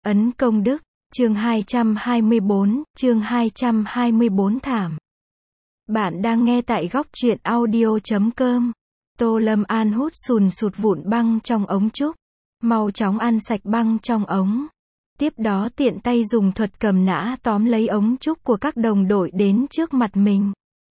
Ấn công đức, chương 224 thảm. Bạn đang nghe tại góc truyện audio.com. Tô Lâm An hút sùn sụt vụn băng trong ống trúc. Mau chóng ăn sạch băng trong ống. Tiếp đó tiện tay dùng thuật cầm nã tóm lấy ống trúc của các đồng đội đến trước mặt mình.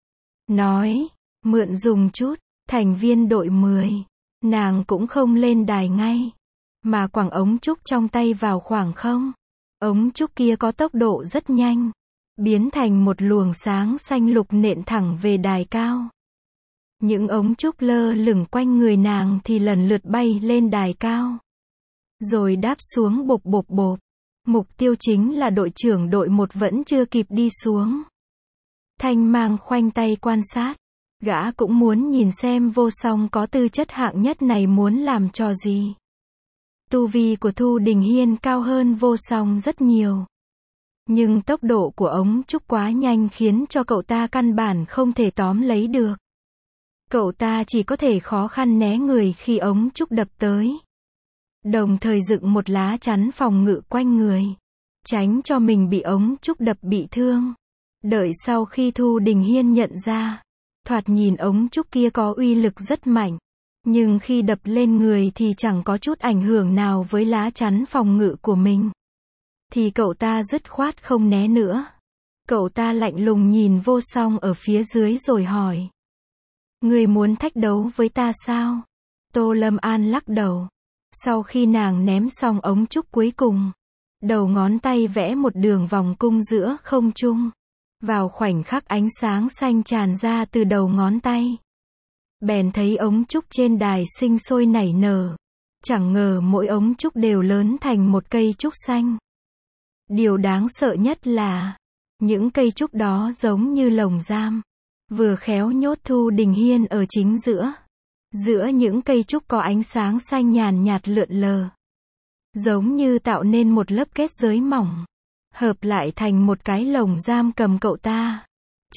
Nói, mượn dùng chút, thành viên đội 10. Nàng cũng không lên đài ngay, mà quẳng ống trúc trong tay vào khoảng không. Ống trúc kia có tốc độ rất nhanh, biến thành một luồng sáng xanh lục nện thẳng về đài cao. Những ống trúc lơ lửng quanh người nàng thì lần lượt bay lên đài cao, rồi đáp xuống bộp bộp bộp. Mục tiêu chính là đội trưởng đội 1 vẫn chưa kịp đi xuống. Thanh Mang khoanh tay quan sát. Gã cũng muốn nhìn xem Vô Song có tư chất hạng nhất này muốn làm trò gì. Tu vi của Thu Đình Hiên cao hơn Vô Song rất nhiều. Nhưng tốc độ của ống trúc quá nhanh khiến cho cậu ta căn bản không thể tóm lấy được. Cậu ta chỉ có thể khó khăn né người khi ống trúc đập tới. Đồng thời dựng một lá chắn phòng ngự quanh người, tránh cho mình bị ống trúc đập bị thương. Đợi sau khi Thu Đình Hiên nhận ra, thoạt nhìn ống trúc kia có uy lực rất mạnh, nhưng khi đập lên người thì chẳng có chút ảnh hưởng nào với lá chắn phòng ngự của mình. Thì cậu ta dứt khoát không né nữa. Cậu ta lạnh lùng nhìn Vô Song ở phía dưới rồi hỏi. Người muốn thách đấu với ta sao? Tô Lâm An lắc đầu. Sau khi nàng ném xong ống trúc cuối cùng, đầu ngón tay vẽ một đường vòng cung giữa không trung. Vào khoảnh khắc ánh sáng xanh tràn ra từ đầu ngón tay, bèn thấy ống trúc trên đài sinh sôi nảy nở. Chẳng ngờ mỗi ống trúc đều lớn thành một cây trúc xanh. Điều đáng sợ nhất là, những cây trúc đó giống như lồng giam, vừa khéo nhốt Thu Đình Hiên ở chính giữa. Giữa những cây trúc có ánh sáng xanh nhàn nhạt lượn lờ, giống như tạo nên một lớp kết giới mỏng, hợp lại thành một cái lồng giam cầm cậu ta.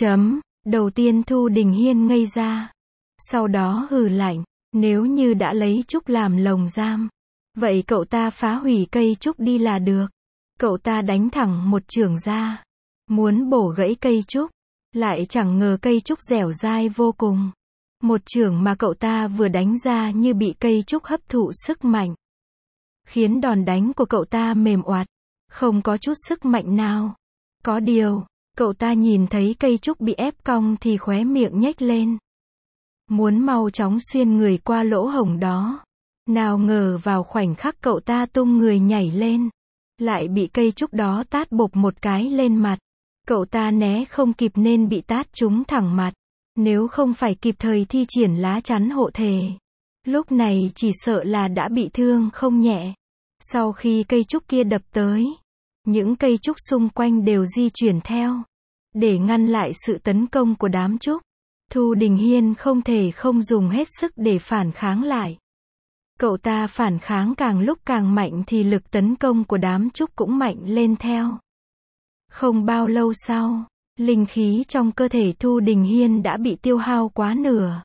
Đầu tiên Thu Đình Hiên ngây ra, sau đó hừ lạnh, nếu như đã lấy trúc làm lồng giam, vậy cậu ta phá hủy cây trúc đi là được. Cậu ta đánh thẳng một chưởng ra, muốn bổ gãy cây trúc, lại chẳng ngờ cây trúc dẻo dai vô cùng. Một chưởng mà cậu ta vừa đánh ra như bị cây trúc hấp thụ sức mạnh, khiến đòn đánh của cậu ta mềm oạt, không có chút sức mạnh nào. Có điều, cậu ta nhìn thấy cây trúc bị ép cong thì khóe miệng nhếch lên, muốn mau chóng xuyên người qua lỗ hổng đó. Nào ngờ vào khoảnh khắc cậu ta tung người nhảy lên, lại bị cây trúc đó tát bộp một cái lên mặt. Cậu ta né không kịp nên bị tát trúng thẳng mặt. Nếu không phải kịp thời thi triển lá chắn hộ thể, lúc này chỉ sợ là đã bị thương không nhẹ. Sau khi cây trúc kia đập tới, những cây trúc xung quanh đều di chuyển theo, để ngăn lại sự tấn công của đám trúc. Thu Đình Hiên không thể không dùng hết sức để phản kháng lại. Cậu ta phản kháng càng lúc càng mạnh thì lực tấn công của đám trúc cũng mạnh lên theo. Không bao lâu sau, linh khí trong cơ thể Thu Đình Hiên đã bị tiêu hao quá nửa.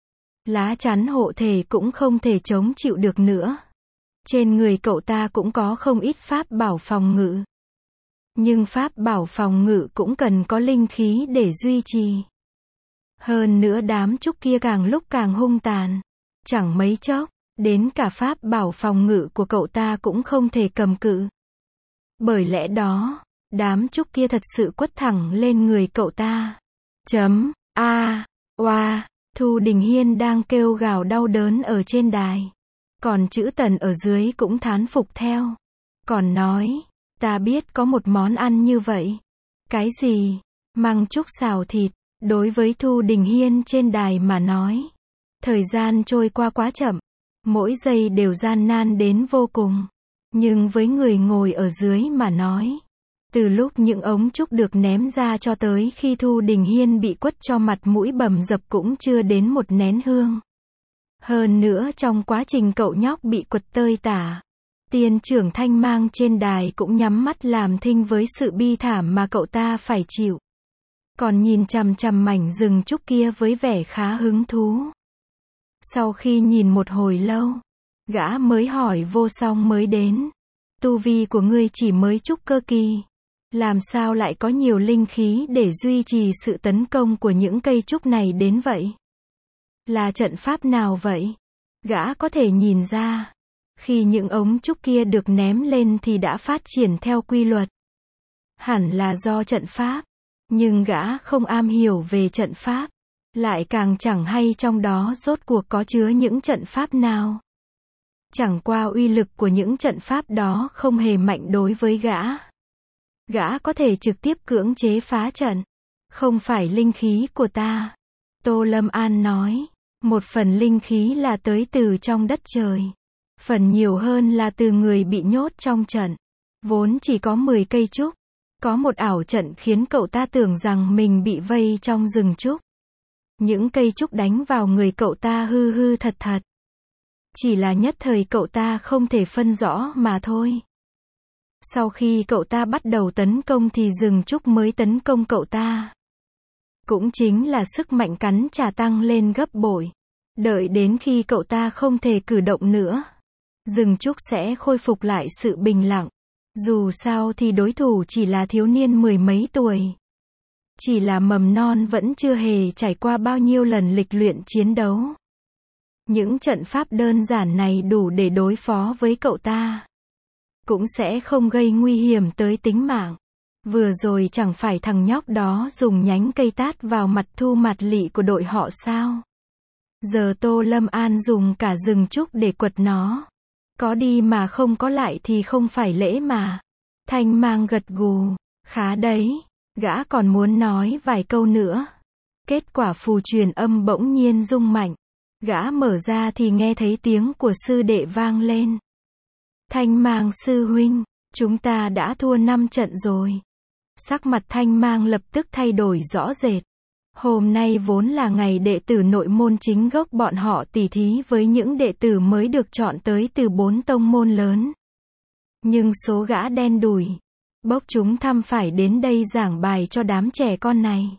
Lá chắn hộ thể cũng không thể chống chịu được nữa. Trên người cậu ta cũng có không ít pháp bảo phòng ngự. Nhưng pháp bảo phòng ngự cũng cần có linh khí để duy trì. Hơn nữa đám trúc kia càng lúc càng hung tàn. Chẳng mấy chốc, đến cả pháp bảo phòng ngự của cậu ta cũng không thể cầm cự. Bởi lẽ đó, đám trúc kia thật sự quất thẳng lên người cậu ta. Oa, Thu Đình Hiên đang kêu gào đau đớn ở trên đài. Còn chữ Tần ở dưới cũng thán phục theo. Còn nói, ta biết có một món ăn như vậy. Cái gì? Măng trúc xào thịt. Đối với Thu Đình Hiên trên đài mà nói, thời gian trôi qua quá chậm. Mỗi giây đều gian nan đến vô cùng. Nhưng với người ngồi ở dưới mà nói, từ lúc những ống trúc được ném ra cho tới khi Thu Đình Hiên bị quất cho mặt mũi bầm dập cũng chưa đến một nén hương. Hơn nữa trong quá trình cậu nhóc bị quật tơi tả, tiên trưởng Thanh Mang trên đài cũng nhắm mắt làm thinh với sự bi thảm mà cậu ta phải chịu. Còn nhìn chằm chằm mảnh rừng trúc kia với vẻ khá hứng thú. Sau khi nhìn một hồi lâu, gã mới hỏi Vô Song mới đến. Tu vi của ngươi chỉ mới trúc cơ kỳ. Làm sao lại có nhiều linh khí để duy trì sự tấn công của những cây trúc này đến vậy? Là trận pháp nào vậy? Gã có thể nhìn ra. Khi những ống trúc kia được ném lên thì đã phát triển theo quy luật. Hẳn là do trận pháp. Nhưng gã không am hiểu về trận pháp. Lại càng chẳng hay trong đó rốt cuộc có chứa những trận pháp nào. Chẳng qua uy lực của những trận pháp đó không hề mạnh đối với gã. Gã có thể trực tiếp cưỡng chế phá trận. Không phải linh khí của ta. Tô Lâm An nói. Một phần linh khí là tới từ trong đất trời. Phần nhiều hơn là từ người bị nhốt trong trận. Vốn chỉ có 10 cây trúc. Có một ảo trận khiến cậu ta tưởng rằng mình bị vây trong rừng trúc. Những cây trúc đánh vào người cậu ta hư hư thật thật. Chỉ là nhất thời cậu ta không thể phân rõ mà thôi. Sau khi cậu ta bắt đầu tấn công thì rừng trúc mới tấn công cậu ta. Cũng chính là sức mạnh cắn trả tăng lên gấp bội. Đợi đến khi cậu ta không thể cử động nữa, rừng trúc sẽ khôi phục lại sự bình lặng. Dù sao thì đối thủ chỉ là thiếu niên 10 mấy tuổi. Chỉ là mầm non vẫn chưa hề trải qua bao nhiêu lần lịch luyện chiến đấu. Những trận pháp đơn giản này đủ để đối phó với cậu ta. Cũng sẽ không gây nguy hiểm tới tính mạng. Vừa rồi chẳng phải thằng nhóc đó dùng nhánh cây tát vào mặt Thu Mạt Lị của đội họ sao? Giờ Tô Lâm An dùng cả rừng trúc để quật nó. Có đi mà không có lại thì không phải lễ mà. Thanh Mang gật gù. Khá đấy. Gã còn muốn nói vài câu nữa. Kết quả phù truyền âm bỗng nhiên rung mạnh. Gã mở ra thì nghe thấy tiếng của sư đệ vang lên. Thanh Mang sư huynh, chúng ta đã thua 5 trận rồi. Sắc mặt Thanh Mang lập tức thay đổi rõ rệt. Hôm nay vốn là ngày đệ tử nội môn chính gốc bọn họ tỉ thí với những đệ tử mới được chọn tới từ 4 tông môn lớn. Nhưng số gã đen đủi, bốc chúng thăm phải đến đây giảng bài cho đám trẻ con này.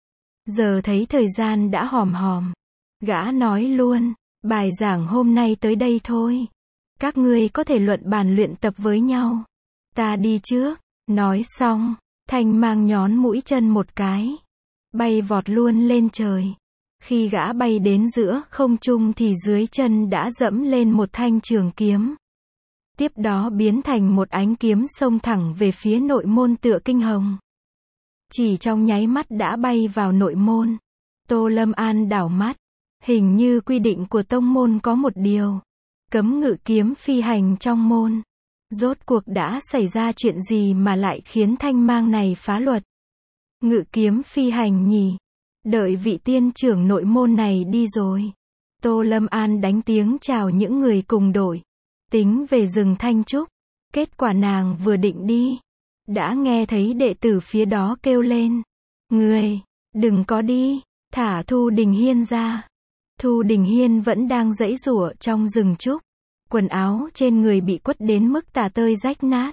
Giờ thấy thời gian đã hòm hòm. Gã nói luôn, bài giảng hôm nay tới đây thôi. Các ngươi có thể luận bàn luyện tập với nhau. Ta đi trước. Nói xong, Thanh Mang nhón mũi chân một cái. Bay vọt luôn lên trời. Khi gã bay đến giữa không trung thì dưới chân đã dẫm lên một thanh trường kiếm. Tiếp đó biến thành một ánh kiếm xông thẳng về phía nội môn tựa kinh hồng. Chỉ trong nháy mắt đã bay vào nội môn. Tô Lâm An đảo mắt. Hình như quy định của tông môn có một điều. Cấm ngự kiếm phi hành trong môn. Rốt cuộc đã xảy ra chuyện gì mà lại khiến Thanh Mang này phá luật? Ngự kiếm phi hành nhỉ? Đợi vị tiên trưởng nội môn này đi rồi. Tô Lâm An đánh tiếng chào những người cùng đội. Tính về rừng Thanh Trúc. Kết quả nàng vừa định đi. Đã nghe thấy đệ tử phía đó kêu lên. Người, đừng có đi, thả Thu Đình Hiên ra. Thu Đình Hiên vẫn đang giãy giụa trong rừng trúc. Quần áo trên người bị quất đến mức tả tơi rách nát.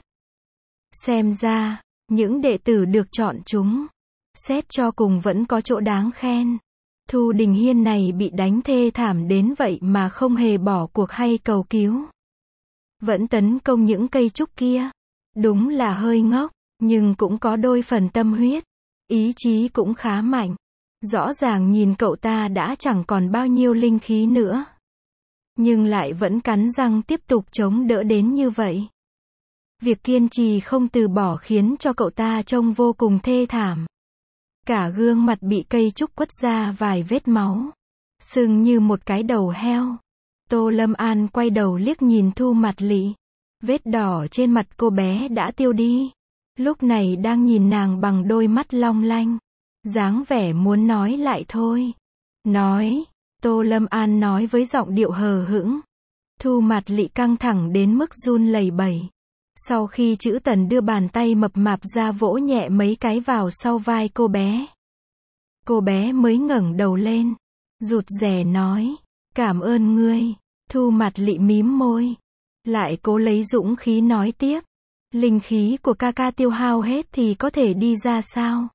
Xem ra, những đệ tử được chọn chúng, xét cho cùng vẫn có chỗ đáng khen. Thu Đình Hiên này bị đánh thê thảm đến vậy mà không hề bỏ cuộc hay cầu cứu. Vẫn tấn công những cây trúc kia. Đúng là hơi ngốc, nhưng cũng có đôi phần tâm huyết. Ý chí cũng khá mạnh. Rõ ràng nhìn cậu ta đã chẳng còn bao nhiêu linh khí nữa. Nhưng lại vẫn cắn răng tiếp tục chống đỡ đến như vậy. Việc kiên trì không từ bỏ khiến cho cậu ta trông vô cùng thê thảm. Cả gương mặt bị cây trúc quất ra vài vết máu. Sưng như một cái đầu heo. Tô Lâm An quay đầu liếc nhìn Thu Mạt Lị. Vết đỏ trên mặt cô bé đã tiêu đi. Lúc này đang nhìn nàng bằng đôi mắt long lanh. Dáng vẻ muốn nói lại thôi. Nói. Tô Lâm An nói với giọng điệu hờ hững. Thu Mạt Lị căng thẳng đến mức run lẩy bẩy. Sau khi Trữ Tần đưa bàn tay mập mạp ra vỗ nhẹ mấy cái vào sau vai cô bé. Cô bé mới ngẩng đầu lên. Rụt rè nói. Cảm ơn ngươi. Thu Mạt Lị mím môi. Lại cố lấy dũng khí nói tiếp. Linh khí của ca ca tiêu hao hết thì có thể đi ra sao?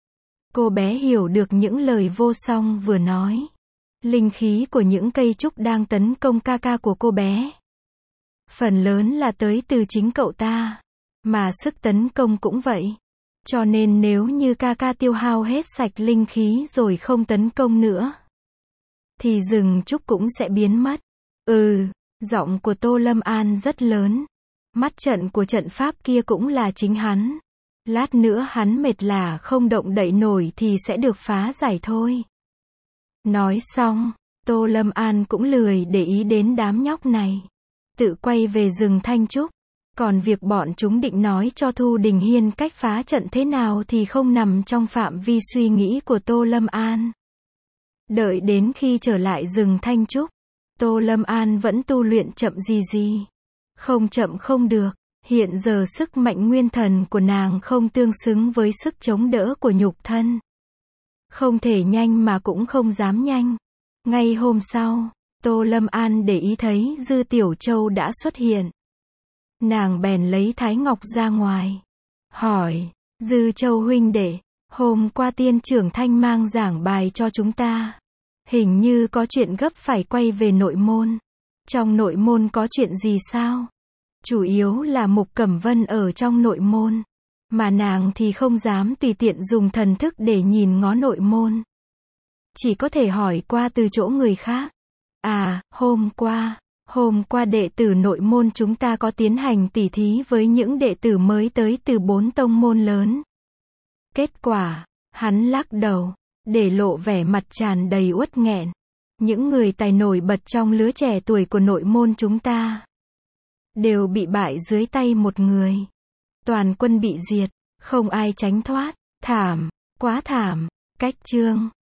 Cô bé hiểu được những lời vô song vừa nói. Linh khí của những cây trúc đang tấn công ca ca của cô bé. Phần lớn là tới từ chính cậu ta. Mà sức tấn công cũng vậy. Cho nên nếu như ca ca tiêu hao hết sạch linh khí rồi không tấn công nữa, thì rừng trúc cũng sẽ biến mất. Giọng của Tô Lâm An rất lớn. Mắt trận của trận pháp kia cũng là chính hắn. Lát nữa hắn mệt là không động đậy nổi thì sẽ được phá giải thôi. Nói xong, Tô Lâm An cũng lười để ý đến đám nhóc này. Tự quay về rừng Thanh Trúc. Còn việc bọn chúng định nói cho Thu Đình Hiên cách phá trận thế nào thì không nằm trong phạm vi suy nghĩ của Tô Lâm An. Đợi đến khi trở lại rừng Thanh Trúc, Tô Lâm An vẫn tu luyện chậm gì. Không chậm không được. Hiện giờ sức mạnh nguyên thần của nàng không tương xứng với sức chống đỡ của nhục thân. Không thể nhanh mà cũng không dám nhanh. Ngay hôm sau, Tô Lâm An để ý thấy Dư Tiểu Châu đã xuất hiện. Nàng bèn lấy Thái Ngọc ra ngoài. Hỏi, Dư Châu huynh đệ, hôm qua tiên trưởng Thanh mang giảng bài cho chúng ta. Hình như có chuyện gấp phải quay về nội môn. Trong nội môn có chuyện gì sao? Chủ yếu là Mục Cẩm Vân ở trong nội môn. Mà nàng thì không dám tùy tiện dùng thần thức để nhìn ngó nội môn. Chỉ có thể hỏi qua từ chỗ người khác. Hôm qua đệ tử nội môn chúng ta có tiến hành tỉ thí với những đệ tử mới tới từ 4 tông môn lớn. Kết quả, hắn lắc đầu, để lộ vẻ mặt tràn đầy uất nghẹn. Những người tài nổi bật trong lứa trẻ tuổi của nội môn chúng ta đều bị bại dưới tay một người. Toàn quân bị diệt, không ai tránh thoát. Thảm, quá thảm. Cách chương